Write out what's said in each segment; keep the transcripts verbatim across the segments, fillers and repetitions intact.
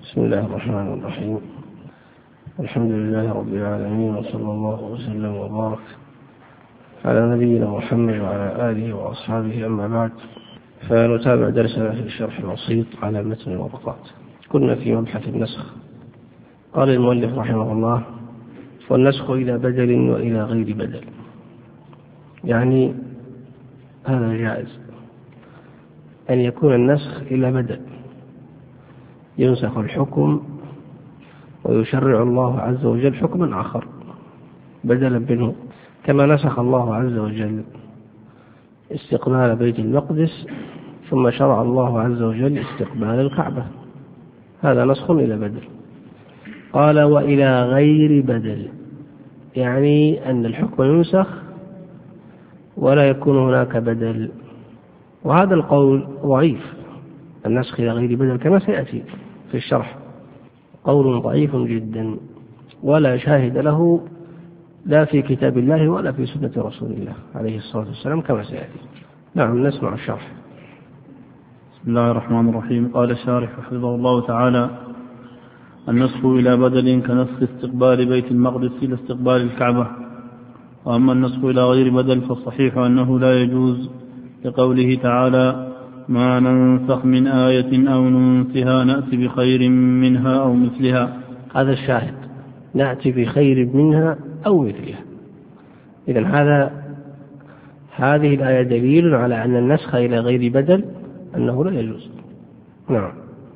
بسم الله الرحمن الرحيم. الحمد لله رب العالمين، وصلى الله وسلم وبارك على نبينا محمد وعلى آله وأصحابه، أما بعد، فنتابع درسنا في الشرح البسيط على متن الورقات. كنا في مبحث النسخ. قال المؤلف رحمه الله: والنسخ إلى بدل وإلى غير بدل، يعني هذا جائز أن يكون النسخ إلى بدل، ينسخ الحكم ويشرع الله عز وجل حكما آخر بدلا منه، كما نسخ الله عز وجل استقبال بيت المقدس ثم شرع الله عز وجل استقبال الكعبة، هذا نسخ إلى بدل. قال: وإلى غير بدل، يعني أن الحكم ينسخ ولا يكون هناك بدل، وهذا القول ضعيف. النسخ إلى غير بدل كما سيأتي في الشرح قول ضعيف جدا، ولا شاهد له لا في كتاب الله ولا في سنة رسول الله عليه الصلاة والسلام كما سيأتي. نعم، نسمع الشرح. بسم الله الرحمن الرحيم. قال الشارح حفظه الله تعالى: النسخ إلى بدل كنسخ استقبال بيت المقدس إلى استقبال الكعبة. وأما النسخ إلى غير بدل فالصحيح أنه لا يجوز، لقوله تعالى: ما ننسخ من آية أو ننسها نأتي بخير منها أو مثلها. هذا الشاهد، نأتي بخير منها أو مثلها. إذن هذا هذه الآية دليل على أن النسخ إلى غير بدل أنه لا يجوز. نعم.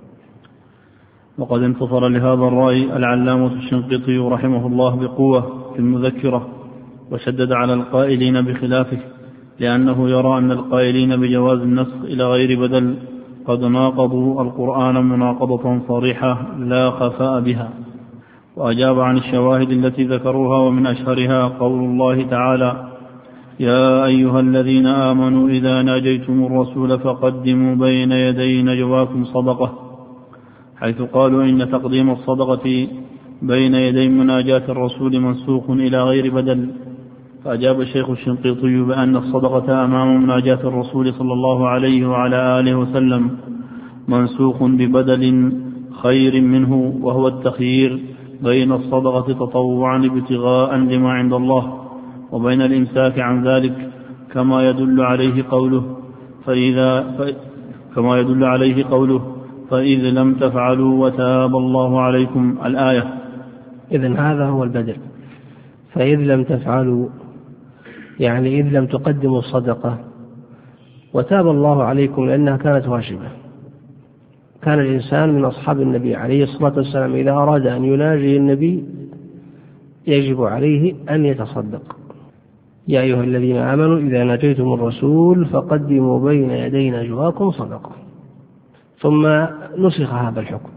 وقد انتصر لهذا الرأي العلامة الشنقيطي رحمه الله بقوة في المذكرة، وشدد على القائلين بخلافه، لأنه يرى أن القائلين بجواز النسخ إلى غير بدل قد ناقضوا القرآن مناقضة صريحة لا خفاء بها. وأجاب عن الشواهد التي ذكروها، ومن أشهرها قول الله تعالى: يا أيها الذين آمنوا إذا ناجيتم الرسول فقدموا بين يدي نجواكم صدقة، حيث قالوا إن تقديم الصدقة بين يدي مناجاة الرسول منسوخ إلى غير بدل. فأجاب الشيخ الشنقيطي بأن الصدقة أمام مناجاة الرسول صلى الله عليه وعلى آله وسلم منسوخ ببدل خير منه، وهو التخيير بين الصدقة تطوعا ابتغاء لما عند الله وبين الإمساك عن ذلك، كما يدل عليه قوله فإذا ف... كما يدل عليه قوله فإذ لم تفعلوا وتاب الله عليكم، الآية. إذن هذا هو البدل. فإذ لم تفعلوا يعني إذ لم تقدموا الصدقة وتاب الله عليكم، لأنها كانت واجبة. كان الإنسان من أصحاب النبي عليه الصلاة والسلام إذا أراد أن يناجي النبي يجب عليه أن يتصدق. يا أيها الذين آمنوا إذا ناجيتم الرسول فقدموا بين يدي نجواكم صدقة. ثم نسخ هذا الحكم،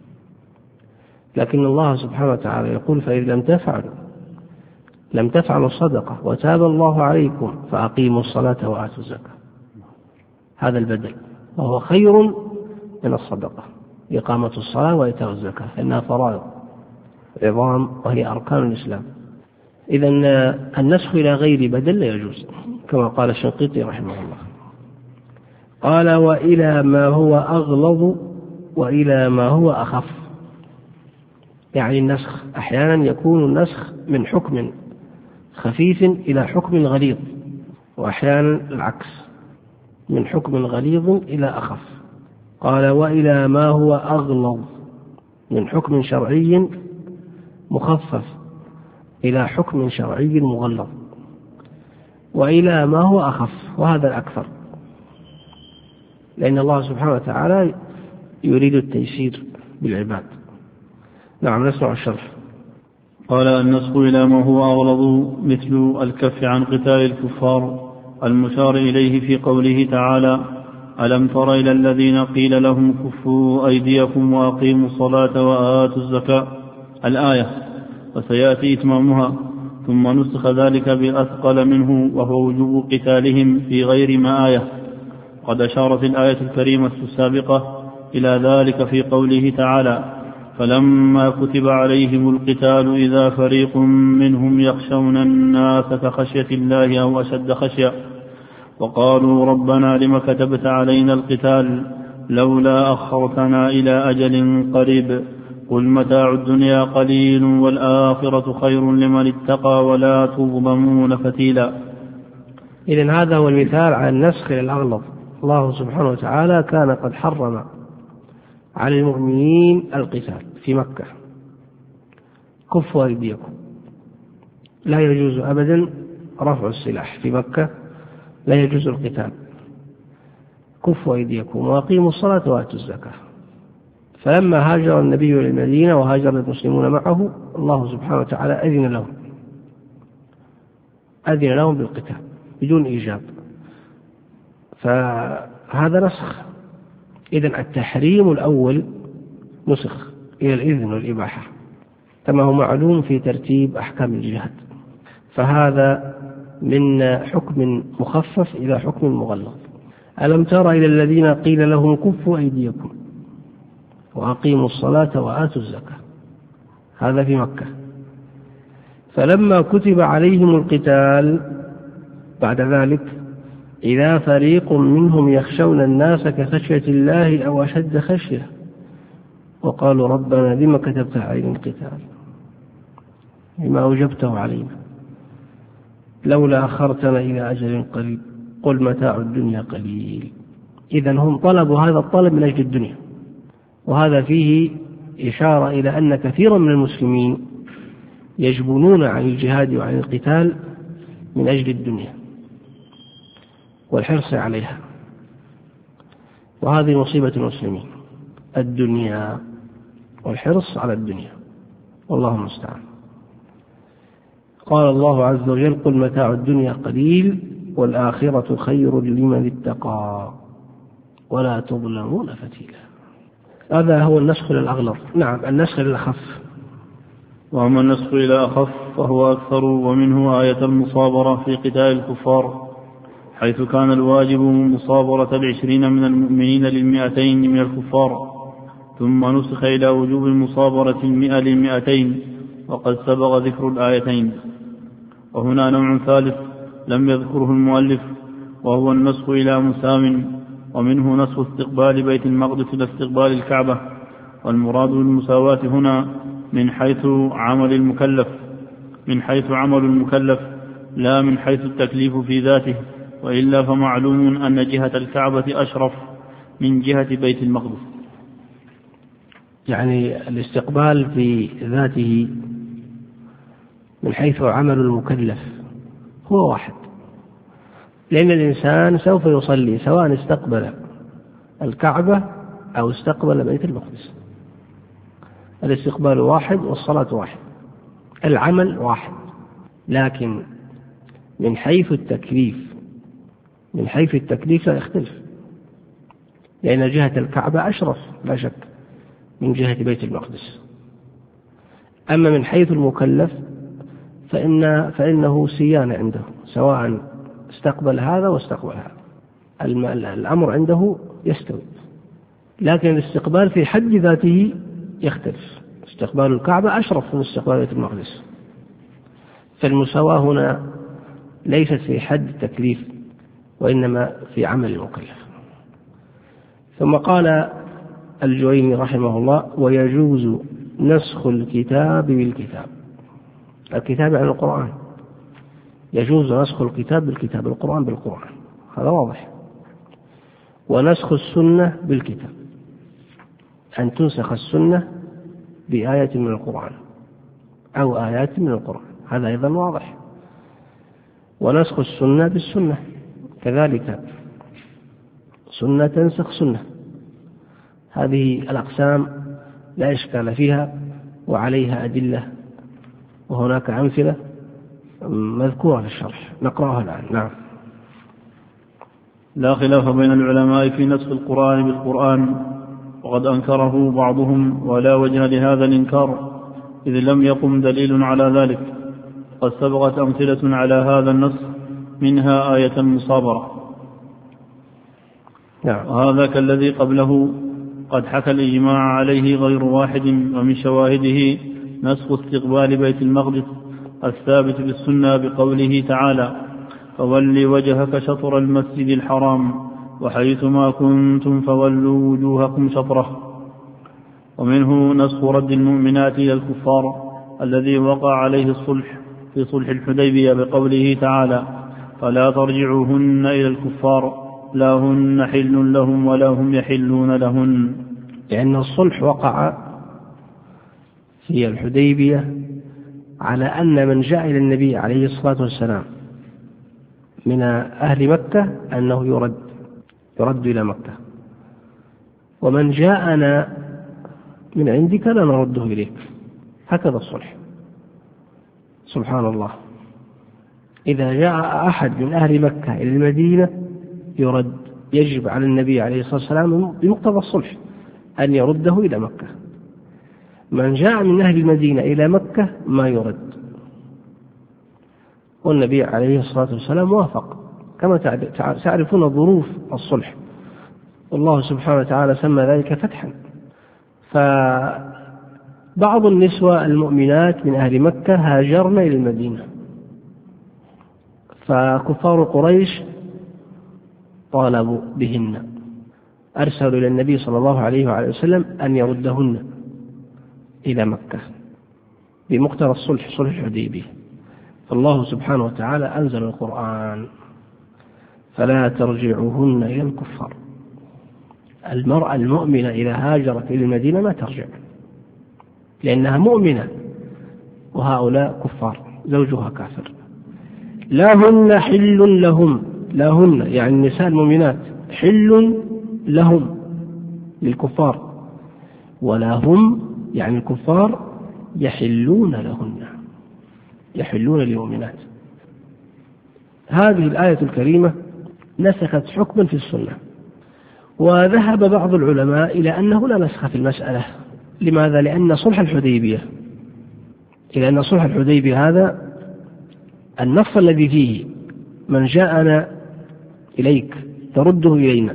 لكن الله سبحانه وتعالى يقول: فإذ لم تفعلوا لم تفعلوا الصدقة وتاب الله عليكم فأقيموا الصلاة وآتوا الزكاة. هذا البدل، وهو خير من الصدقة، إقامة الصلاة وإيتاء الزكاة، إنها فرائض عظام وهي أركان الإسلام. إذن النسخ إلى غير بدل لا يجوز، كما قال الشنقيطي رحمه الله. قال: وإلى ما هو أغلظ وإلى ما هو أخف، يعني النسخ أحيانا يكون النسخ من حكم خفيف إلى حكم غليظ، وأحيانا العكس، من حكم غليظ إلى أخف. قال: وإلى ما هو أغلظ، من حكم شرعي مخفف إلى حكم شرعي مغلظ، وإلى ما هو أخف، وهذا الأكثر، لأن الله سبحانه وتعالى يريد التيسير بالعباد. نعم، نسمع الشرح. قال: النسخ إلى ما هو أغلظ مثل الكف عن قتال الكفار، المشار إليه في قوله تعالى: ألم تر إلى الذين قيل لهم كفوا أيديكم وأقيموا الصلاة وآتوا الزكاة، الآية. وسيأتي إتمامها. ثم نسخ ذلك بأثقل منه، وهو وجوب قتالهم في غير ما آية. قد أشارت الآية الكريمة السابقة إلى ذلك في قوله تعالى: فلما كتب عليهم القتال إذا فريق منهم يخشون الناس كخشية الله أو أشد خشية، وقالوا ربنا لم كتبت علينا القتال، لولا أخرتنا إلى أجل قريب قل متاع الدنيا قليل والآخرة خير لمن اتقى ولا تظلمون فتيلا. إذن هذا هو المثال على النسخ للأغلظ. الله سبحانه وتعالى كان قد حرم على المؤمنين القتال في مكة، كفوا أيديكم، لا يجوز أبدا رفع السلاح في مكة، لا يجوز القتال، كفوا أيديكم وأقيموا الصلاة وآتوا الزكاة. فلما هاجر النبي إلى المدينة وهاجر المسلمون معه، الله سبحانه وتعالى أذن لهم أذن لهم بالقتال بدون إيجاب، فهذا نسخ. إذن التحريم الأول نسخ إلى الإذن والإباحة كما هو معلوم في ترتيب أحكام الجهاد، فهذا من حكم مخفف إلى حكم مغلظ. ألم تر إلى الذين قيل لهم كفوا أيديكم وأقيموا الصلاة وآتوا الزكاة، هذا في مكة. فلما كتب عليهم القتال بعد ذلك إذا فريق منهم يخشون الناس كخشية الله أو أشد خشية وقالوا ربنا لما كتبت علينا القتال لما أوجبته علينا لولا أخرتنا إلى أجل قريب قل متاع الدنيا قليل. إذن هم طلبوا هذا الطلب من أجل الدنيا، وهذا فيه إشارة إلى أن كثيرا من المسلمين يجبنون عن الجهاد وعن القتال من أجل الدنيا والحرص عليها، وهذه مصيبة المسلمين، الدنيا والحرص على الدنيا، والله المستعان. قال الله عز وجل قل متاع الدنيا قليل والآخرة خير لمن اتقى ولا تظلمون فتيلا. هذا هو النسخ للأغلظ. نعم، النسخ للأخف. وأما النسخ إلى أخف فهو أكثر، ومنه آية المصابرة في قتال الكفار، حيث كان الواجب مصابرة العشرين من المؤمنين للمئتين من الكفار، ثم نسخ إلى وجوب مصابرة المئة للمئتين، وقد سبق ذكر الآيتين. وهنا نوع ثالث لم يذكره المؤلف، وهو النسخ إلى مسام، ومنه نسخ استقبال بيت المقدس إلى استقبال الكعبة، والمراد بالمساواة هنا من حيث عمل المكلف من حيث عمل المكلف لا من حيث التكليف في ذاته، وإلا فمعلوم أن جهة الكعبة أشرف من جهة بيت المقدس. يعني الاستقبال في ذاته من حيث عمل المكلف هو واحد، لأن الإنسان سوف يصلي سواء استقبل الكعبة أو استقبل بيت المقدس، الاستقبال واحد والصلاة واحد، العمل واحد، لكن من حيث التكليف من حيث التكليف لا يختلف، لأن جهة الكعبة أشرف لا شك من جهة بيت المقدس. أما من حيث المكلف فإن فإنه سيان عنده، سواء استقبل هذا واستقبل هذا، الأمر عنده يستوي، لكن الاستقبال في حد ذاته يختلف. استقبال الكعبة أشرف من استقبال بيت المقدس، فالمساواة هنا ليست في حد التكليف وإنما في عمل المكلف. ثم قال الجويني رحمه الله ويجوز نسخ الكتاب بالكتاب. الكتاب عن القرآن، يجوز نسخ الكتاب بالكتاب، القرآن بالقرآن، هذا واضح. ونسخ السنة بالكتاب، أن تنسخ السنة بآية من القرآن أو آيات من القرآن، هذا أيضا واضح. ونسخ السنة بالسنة كذلك، سنة تنسخ سنة، هذه الأقسام لا إشكال فيها وعليها أدلة، وهناك أمثلة مذكورة في الشرح نقرأها الآن. نعم. لا خلاف بين العلماء في نسخ القرآن بالقرآن، وقد أنكره بعضهم ولا وجه لهذا الإنكار إذ لم يقم دليل على ذلك، قد سبقت أمثلة على هذا النسخ منها آية المصابرة. نعم. وهذا كالذي قبله قد حكى الإجماع عليه غير واحد، ومن شواهده نسخ استقبال بيت المقدس الثابت بالسنة بقوله تعالى فول وجهك شطر المسجد الحرام وحيثما كنتم فولوا وجوهكم شطره. ومنه نسخ رد المؤمنات إلى الكفار الذي وقع عليه الصلح في صلح الحديبية بقوله تعالى: فلا ترجعوهن إلى الكفار لا هن حل لهم ولا هم يحلون لهن. لأن الصلح وقع في الحديبية على أن من جاء إلى النبي عليه الصلاة والسلام من أهل مكة أنه يرد يرد إلى مكة، ومن جاءنا من عندك لا نرده إليك. هكذا الصلح. سبحان الله، إذا جاء أحد من أهل مكة إلى المدينة يرد، يجب على النبي عليه الصلاة والسلام بمقتضى الصلح أن يرده إلى مكة. من جاء من أهل المدينة إلى مكة ما يرد، والنبي عليه الصلاة والسلام وافق، كما تعرفون ظروف الصلح، والله سبحانه وتعالى سمى ذلك فتحا. فبعض النسوة المؤمنات من أهل مكة هاجرن إلى المدينة، فكفار قريش طالبوا بهن، أرسلوا إلى النبي صلى الله عليه وعليه وسلم أن يردهن إلى مكة بمقتضى الصلح، صلح الحديبية. فالله سبحانه وتعالى أنزل القرآن: فلا ترجعوهن إلى الكفار. المرأة المؤمنة إذا هاجرت إلى المدينة ما ترجع، لأنها مؤمنة وهؤلاء كفار، زوجها كافر. لا هن حل لهم، لا هن يعني النساء المؤمنات حل لهم للكفار، ولا هم يعني الكفار يحلون لهن، يحلون للمؤمنات. هذه الآية الكريمة نسخت حكما في السنة، وذهب بعض العلماء إلى أنه لا نسخ في المسألة. لماذا؟ لأن صلح الحديبية إلى أن صلح الحديبية هذا النص الذي فيه من جاءنا إليك ترده إلينا،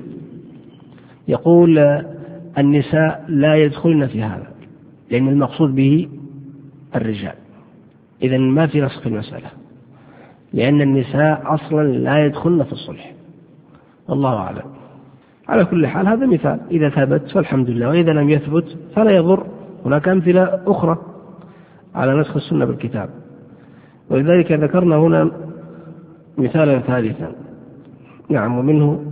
يقول النساء لا يدخلن في هذا، لأن المقصود به الرجال. إذن ما في نسخ في المسألة، لأن النساء أصلا لا يدخلن في الصلح. الله أعلم. على كل حال هذا مثال، إذا ثبت فالحمد لله، وإذا لم يثبت فلا يضر. هناك أمثلة أخرى على نسخ السنة بالكتاب، ولذلك ذكرنا هنا مثالا ثالثا. نعم. ومنه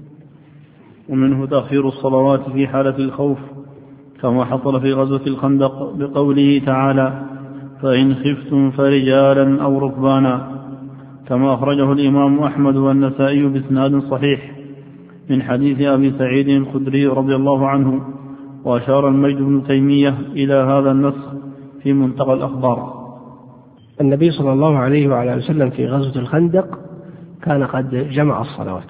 ومنه تأخير الصلوات في حالة الخوف، كما حصل في غزوة الخندق بقوله تعالى: فإن خفتم فرجالا أو ركبانا، كما أخرجه الإمام أحمد والنسائي بإسناد صحيح من حديث أبي سعيد الخدري رضي الله عنه. وأشار المجد بن تيمية إلى هذا النسخ في منتقى الأخبار. النبي صلى الله عليه وعلى وسلم في غزوة الخندق كان قد جمع الصلوات،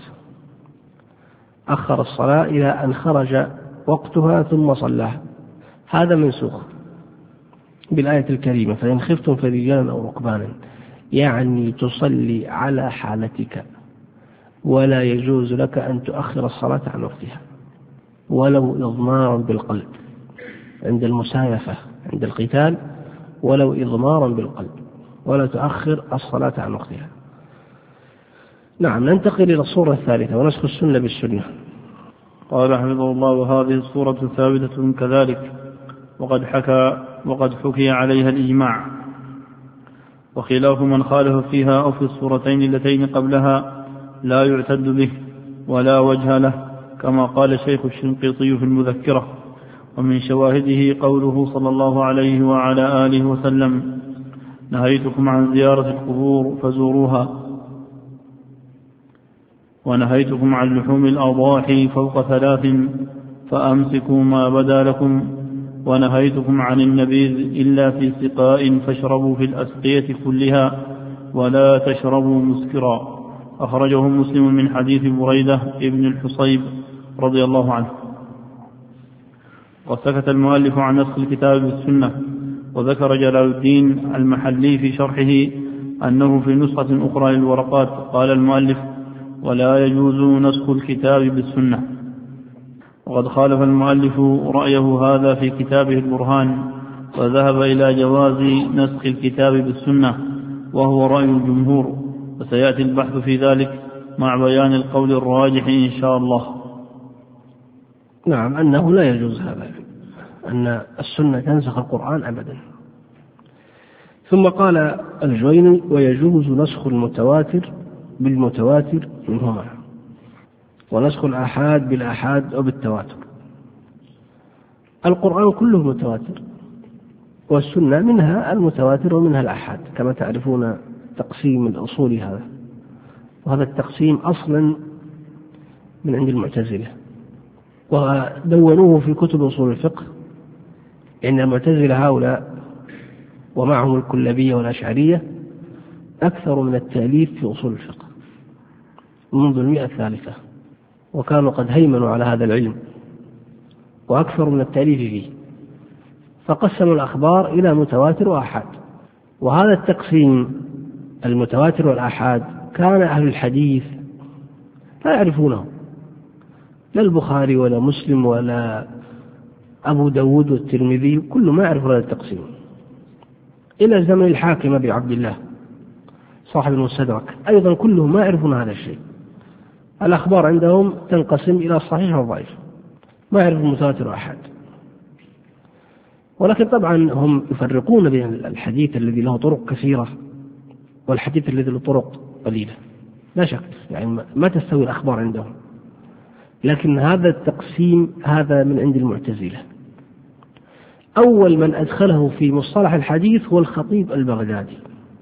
أخر الصلاة إلى أن خرج وقتها ثم صلاها. هذا منسوخ بالآية الكريمة: فإن خفتم فرجالا أو ركبانا، يعني تصلي على حالتك، ولا يجوز لك أن تؤخر الصلاة عن وقتها ولو إضمارا بالقلب، عند المسايفة عند القتال ولو إضمارا بالقلب، ولا تؤخر الصلاة عن وقتها. نعم. ننتقل إلى الصورة الثالثة، ونسخ السنة بالسنة. قال حفظه الله: وهذه الصورة ثابتة كذلك، وقد حكى وقد حكي عليها الإجماع، وخلاف من خالف فيها أو في الصورتين اللتين قبلها لا يعتد به ولا وجه له، كما قال الشيخ الشنقيطي في المذكرة. ومن شواهده قوله صلى الله عليه وعلى آله وسلم: نهيتكم عن زيارة القبور فزوروها، ونهيتكم عن لحوم الأضاحي فوق ثلاث فأمسكوا ما بدا لكم، ونهيتكم عن النبيذ إلا في سقاء فاشربوا في الأسقية كلها ولا تشربوا مسكرا. أخرجه مسلم من حديث بريدة ابن الحصيب رضي الله عنه. وسكت المؤلف عن نسخ الكتاب بالسنة. وذكر جلال الدين المحلي في شرحه أنه في نسخة أخرى للورقات قال المؤلف: ولا يجوز نسخ الكتاب بالسنة. وقد خالف المؤلف رأيه هذا في كتابه البرهان، وذهب إلى جواز نسخ الكتاب بالسنة، وهو رأي الجمهور، وسيأتي البحث في ذلك مع بيان القول الراجح إن شاء الله. نعم، أنه لا يجوز هذا، أن السنة تنسخ القرآن أبدا. ثم قال الجويني: ويجوز نسخ المتواتر بالمتواتر منهما، ونسخ الآحاد بالآحاد أو بالتواتر. القرآن كله متواتر، والسنة منها المتواتر ومنها الآحاد، كما تعرفون تقسيم الأصول هذا، وهذا التقسيم أصلا من عند المعتزلة، ودونوه في كتب أصول الفقه. إن المعتزلة هؤلاء ومعهم الكلابية والأشعرية أكثر من التأليف في أصول الفقه منذ المئة الثالثة، وكانوا قد هيمنوا على هذا العلم وأكثر من التأليف فيه، فقسموا الأخبار إلى متواتر وآحاد. وهذا التقسيم المتواتر والآحاد كان أهل الحديث لا يعرفونه، لا البخاري ولا مسلم ولا أبو داود والترمذي، كل ما يعرف هذا التقسيم إلى زمن الحاكم أبي عبد الله صاحب المستدرك، أيضا كلهم ما يعرفون هذا الشيء. الأخبار عندهم تنقسم إلى صحيح وضعيف، ما يعرفون متواتر وآحاد. ولكن طبعا هم يفرقون بين الحديث الذي له طرق كثيرة والحديث الذي له طرق قليلة، لا شك، يعني ما تستوي الأخبار عندهم. لكن هذا التقسيم هذا من عند المعتزلة. أول من أدخله في مصطلح الحديث هو الخطيب البغدادي،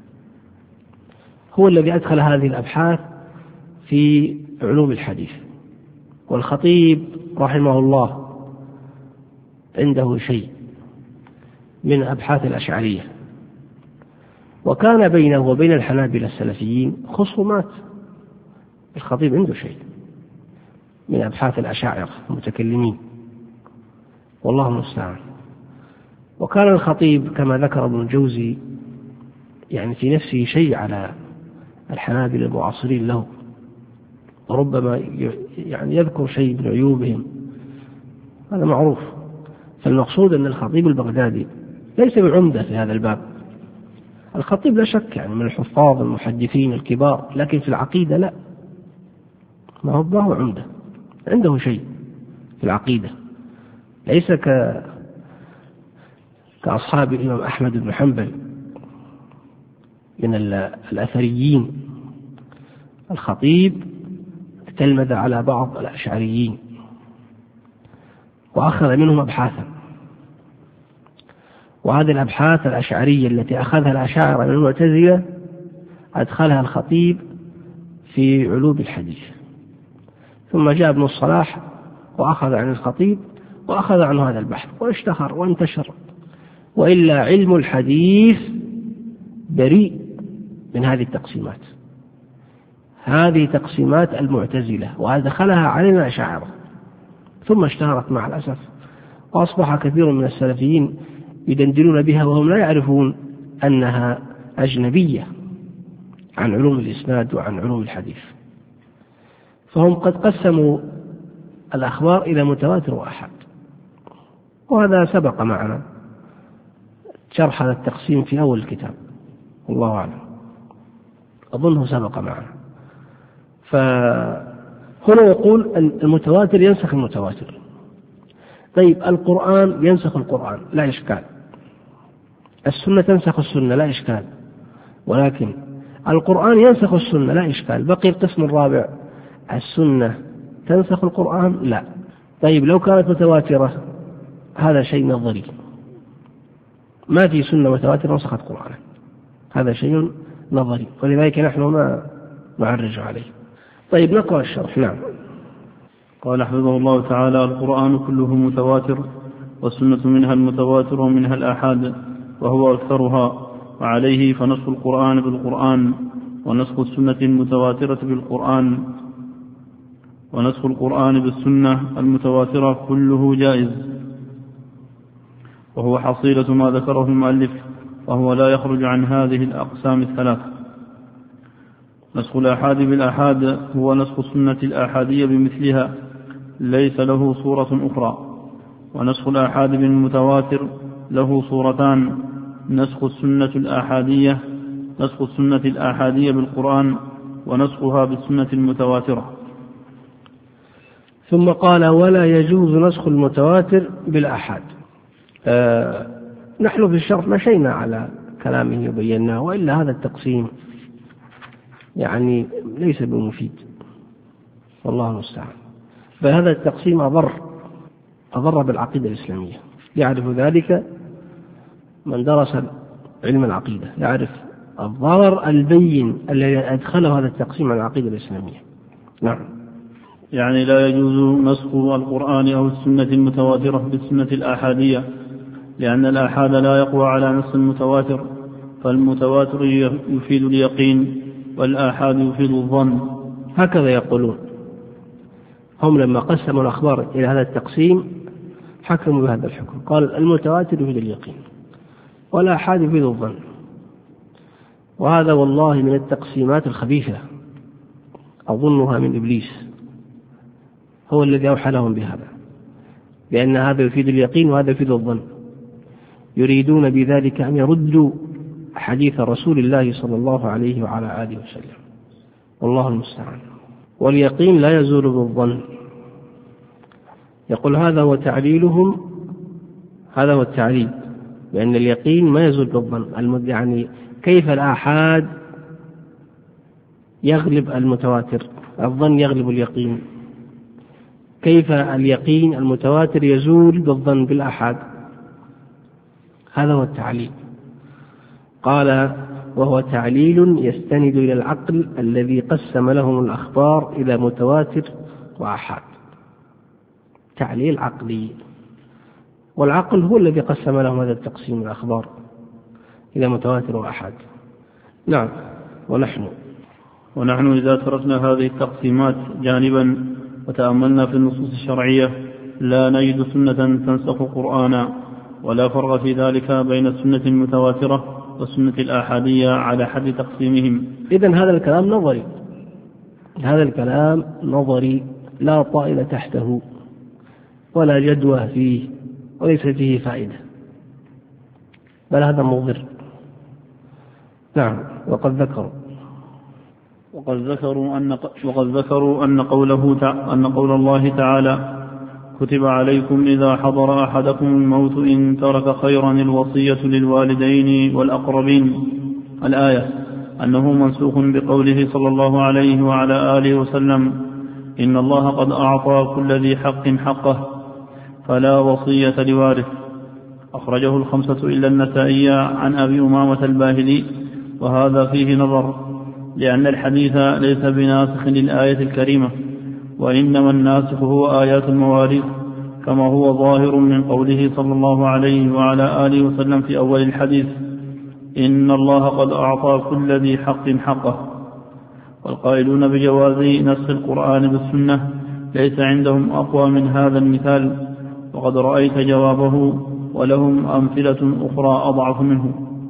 هو الذي أدخل هذه الأبحاث في علوم الحديث. والخطيب رحمه الله عنده شيء من أبحاث الأشعرية، وكان بينه وبين الحنابلة السلفيين خصومات. الخطيب عنده شيء من أبحاث الأشاعرة المتكلمين، والله المستعان. وكان الخطيب كما ذكر ابن الجوزي يعني في نفسه شيء على الحنابلة المعاصرين له، وربما يعني يذكر شيء من عيوبهم، هذا معروف. فالمقصود أن الخطيب البغدادي ليس بعمدة في هذا الباب. الخطيب لا شك يعني من الحفاظ المحدثين الكبار، لكن في العقيدة لا، ما هو ما هو عمدة، عنده شيء في العقيدة، ليس ك كأصحاب الإمام أحمد بن حنبل من الأثريين. الخطيب تلمذ على بعض الأشعريين وأخذ منهم أبحاثا، وهذه الأبحاث الأشعرية التي أخذها الأشاعرة من المعتزلة أدخلها الخطيب في علوم الحديث. ثم جاء ابن الصلاح وأخذ عن الخطيب وأخذ عنه هذا البحث واشتهر وانتشر. وإلا علم الحديث بريء من هذه التقسيمات، هذه تقسيمات المعتزلة، وأدخلها علينا الأشاعرة ثم اشتهرت مع الأسف، وأصبح كثير من السلفيين يدندنون بها وهم لا يعرفون أنها أجنبية عن علوم الإسناد وعن علوم الحديث. فهم قد قسموا الأخبار إلى متواتر وآحاد، وهذا سبق معنا شرح هذا التقسيم في أول الكتاب، والله أعلم، أظنه سبق معنا. فهنا يقول المتواتر ينسخ المتواتر. طيب القرآن ينسخ القرآن لا إشكال، السنة تنسخ السنة لا إشكال، ولكن القرآن ينسخ السنة لا إشكال. بقي القسم الرابع، السنة تنسخ القرآن لا. طيب لو كانت متواترة هذا شيء نظري، ما في سنة متواترة نسخت قرآنا، هذا شيء نظري، ولذلك نحن ما نعرج عليه. طيب نقرأ الشرح. نعم. قال حفظه الله تعالى: القرآن كله متواتر، والسنة منها المتواتر ومنها الآحاد، وهو أكثرها، وعليه فنسخ القرآن بالقرآن، ونسخ السنة المتواترة بالقرآن، ونسخ القرآن بالسنة المتواترة كله جائز، وهو حصيلة ما ذكره المؤلف، وهو لا يخرج عن هذه الأقسام الثلاث. نسخ الآحاد بالآحاد هو نسخ السنة الآحادية بمثلها ليس له صورة أخرى، ونسخ الآحاد بالمتواتر له صورتان: نسخ السنة الآحادية نسخ السنة الآحادية بالقرآن، ونسخها بالسنة المتواترة. ثم قال ولا يجوز نسخ المتواتر بالآحاد. آه نحن في الشرح مشينا على كلامه وبيناه، وإلا هذا التقسيم يعني ليس بمفيد والله المستعان، فهذا التقسيم أضر أضر بالعقيدة الإسلامية. يعرف ذلك من درس علم العقيدة، يعرف الضرر البين الذي أدخله هذا التقسيم على العقيدة الإسلامية. نعم. يعني لا يجوز نسخ القرآن أو السنة المتواترة بالسنة الآحادية، لأن الآحاد لا يقوى على نص المتواتر، فالمتواتر يفيد اليقين والآحاد يفيد الظن. هكذا يقولون هم لما قسموا الأخبار إلى هذا التقسيم حكموا بهذا الحكم، قال المتواتر يفيد اليقين والآحاد يفيد الظن. وهذا والله من التقسيمات الخبيثة، أظنها من إبليس، هو الذي أوحى لهم بهذا، لأن هذا يفيد اليقين وهذا يفيد الظن. يريدون بذلك أن يردوا حديث رسول الله صلى الله عليه وعلى آله وسلم، والله المستعان. واليقين لا يزول بالظن. يقول هذا هو تعليلهم، هذا هو التعليل، لأن اليقين ما يزول بالظن. يعني كيف الآحاد يغلب المتواتر، الظن يغلب اليقين، كيف اليقين المتواتر يزول بالظن بالآحاد؟ هذا هو التعليل. قال وهو تعليل يستند إلى العقل الذي قسم لهم الأخبار إلى متواتر وآحاد. تعليل عقلي، والعقل هو الذي قسم لهم هذا التقسيم الأخبار إلى متواتر وآحاد. نعم. ونحن ونحن إذا تركنا هذه التقسيمات جانبا وتأملنا في النصوص الشرعية لا نجد سنة تنسخ قرآنا، ولا فرق في ذلك بين السنة المتواترة والسنة الآحادية على حد تقسيمهم. إذن هذا الكلام نظري، هذا الكلام نظري لا طائل تحته ولا جدوى فيه وليس فيه فائدة، بل هذا مضر. نعم. وقد ذكروا وقد ذكروا أن وقد ذكروا أن قوله أن قول الله تعالى كتب عليكم إذا حضر أحدكم الموت إن ترك خيرا الوصية للوالدين والأقربين الآية، أنه منسوخ بقوله صلى الله عليه وعلى آله وسلم إن الله قد أعطى كل ذي حق حقه فلا وصية لوارث. أخرجه الخمسة إلا النسائي عن أبي أمامة الباهلي، وهذا فيه نظر، لأن الحديث ليس بناسخ للآية الكريمة، وإنما الناسخ هو آيات المواريث، كما هو ظاهر من قوله صلى الله عليه وعلى آله وسلم في أول الحديث إن الله قد أعطى كل ذي حق حقه. والقائلون بجواز نسخ القرآن بالسنة ليس عندهم أقوى من هذا المثال، وقد رأيت جوابه، ولهم أمثلة أخرى أضعف منه.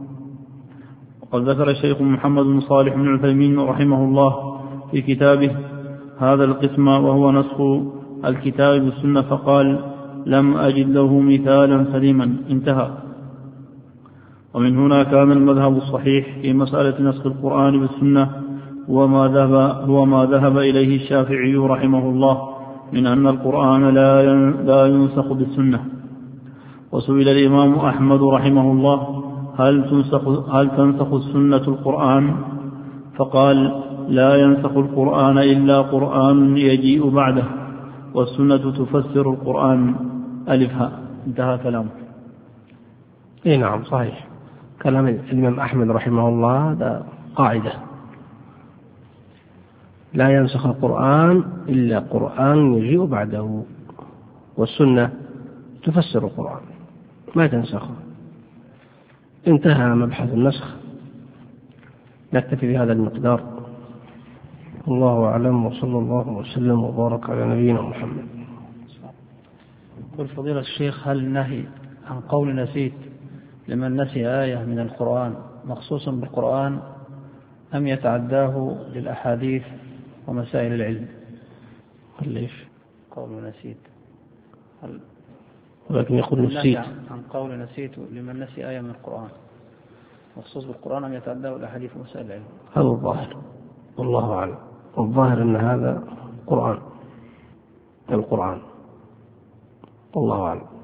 وقد ذكر الشيخ محمد بن صالح بن عثيمين رحمه الله في كتابه هذا القسم وهو نسخ الكتاب بالسنة، فقال لم أجد له مثالا سليما، انتهى. ومن هنا كان المذهب الصحيح في مسألة نسخ القرآن بالسنة هو ما ذهب, هو ما ذهب إليه الشافعي رحمه الله من أن القرآن لا ينسخ بالسنة. وسئل الإمام أحمد رحمه الله هل تنسخ, هل تنسخ السنة القرآن؟ فقال لا ينسخ القرآن إلا قرآن يجيء بعده، والسنة تفسر القرآن ألفها. انتهى كلامه. إيه نعم صحيح، كلام الإمام أحمد رحمه الله هذا قاعدة، لا ينسخ القرآن إلا قرآن يجيء بعده، والسنة تفسر القرآن ما تنسخه. انتهى مبحث النسخ، نكتفي بهذا المقدار. الله أعلم، وصلى الله وسلم وبارك على نبينا محمد. قل فضيلة الشيخ هل النهي عن قول نسيت لمن نسي آية من القرآن مخصوص بالقرآن أم يتعداه للأحاديث ومسائل العلم؟ ليش قول نسيت هل ولكن يقول نسيت عن قول نسيت لمن نسي آية من القرآن مخصوص بالقرآن أم يتعداه للأحاديث ومسائل العلم؟ هذا الظاهر والله أعلم. والظاهر أن هذا قرآن القرآن والله أعلم.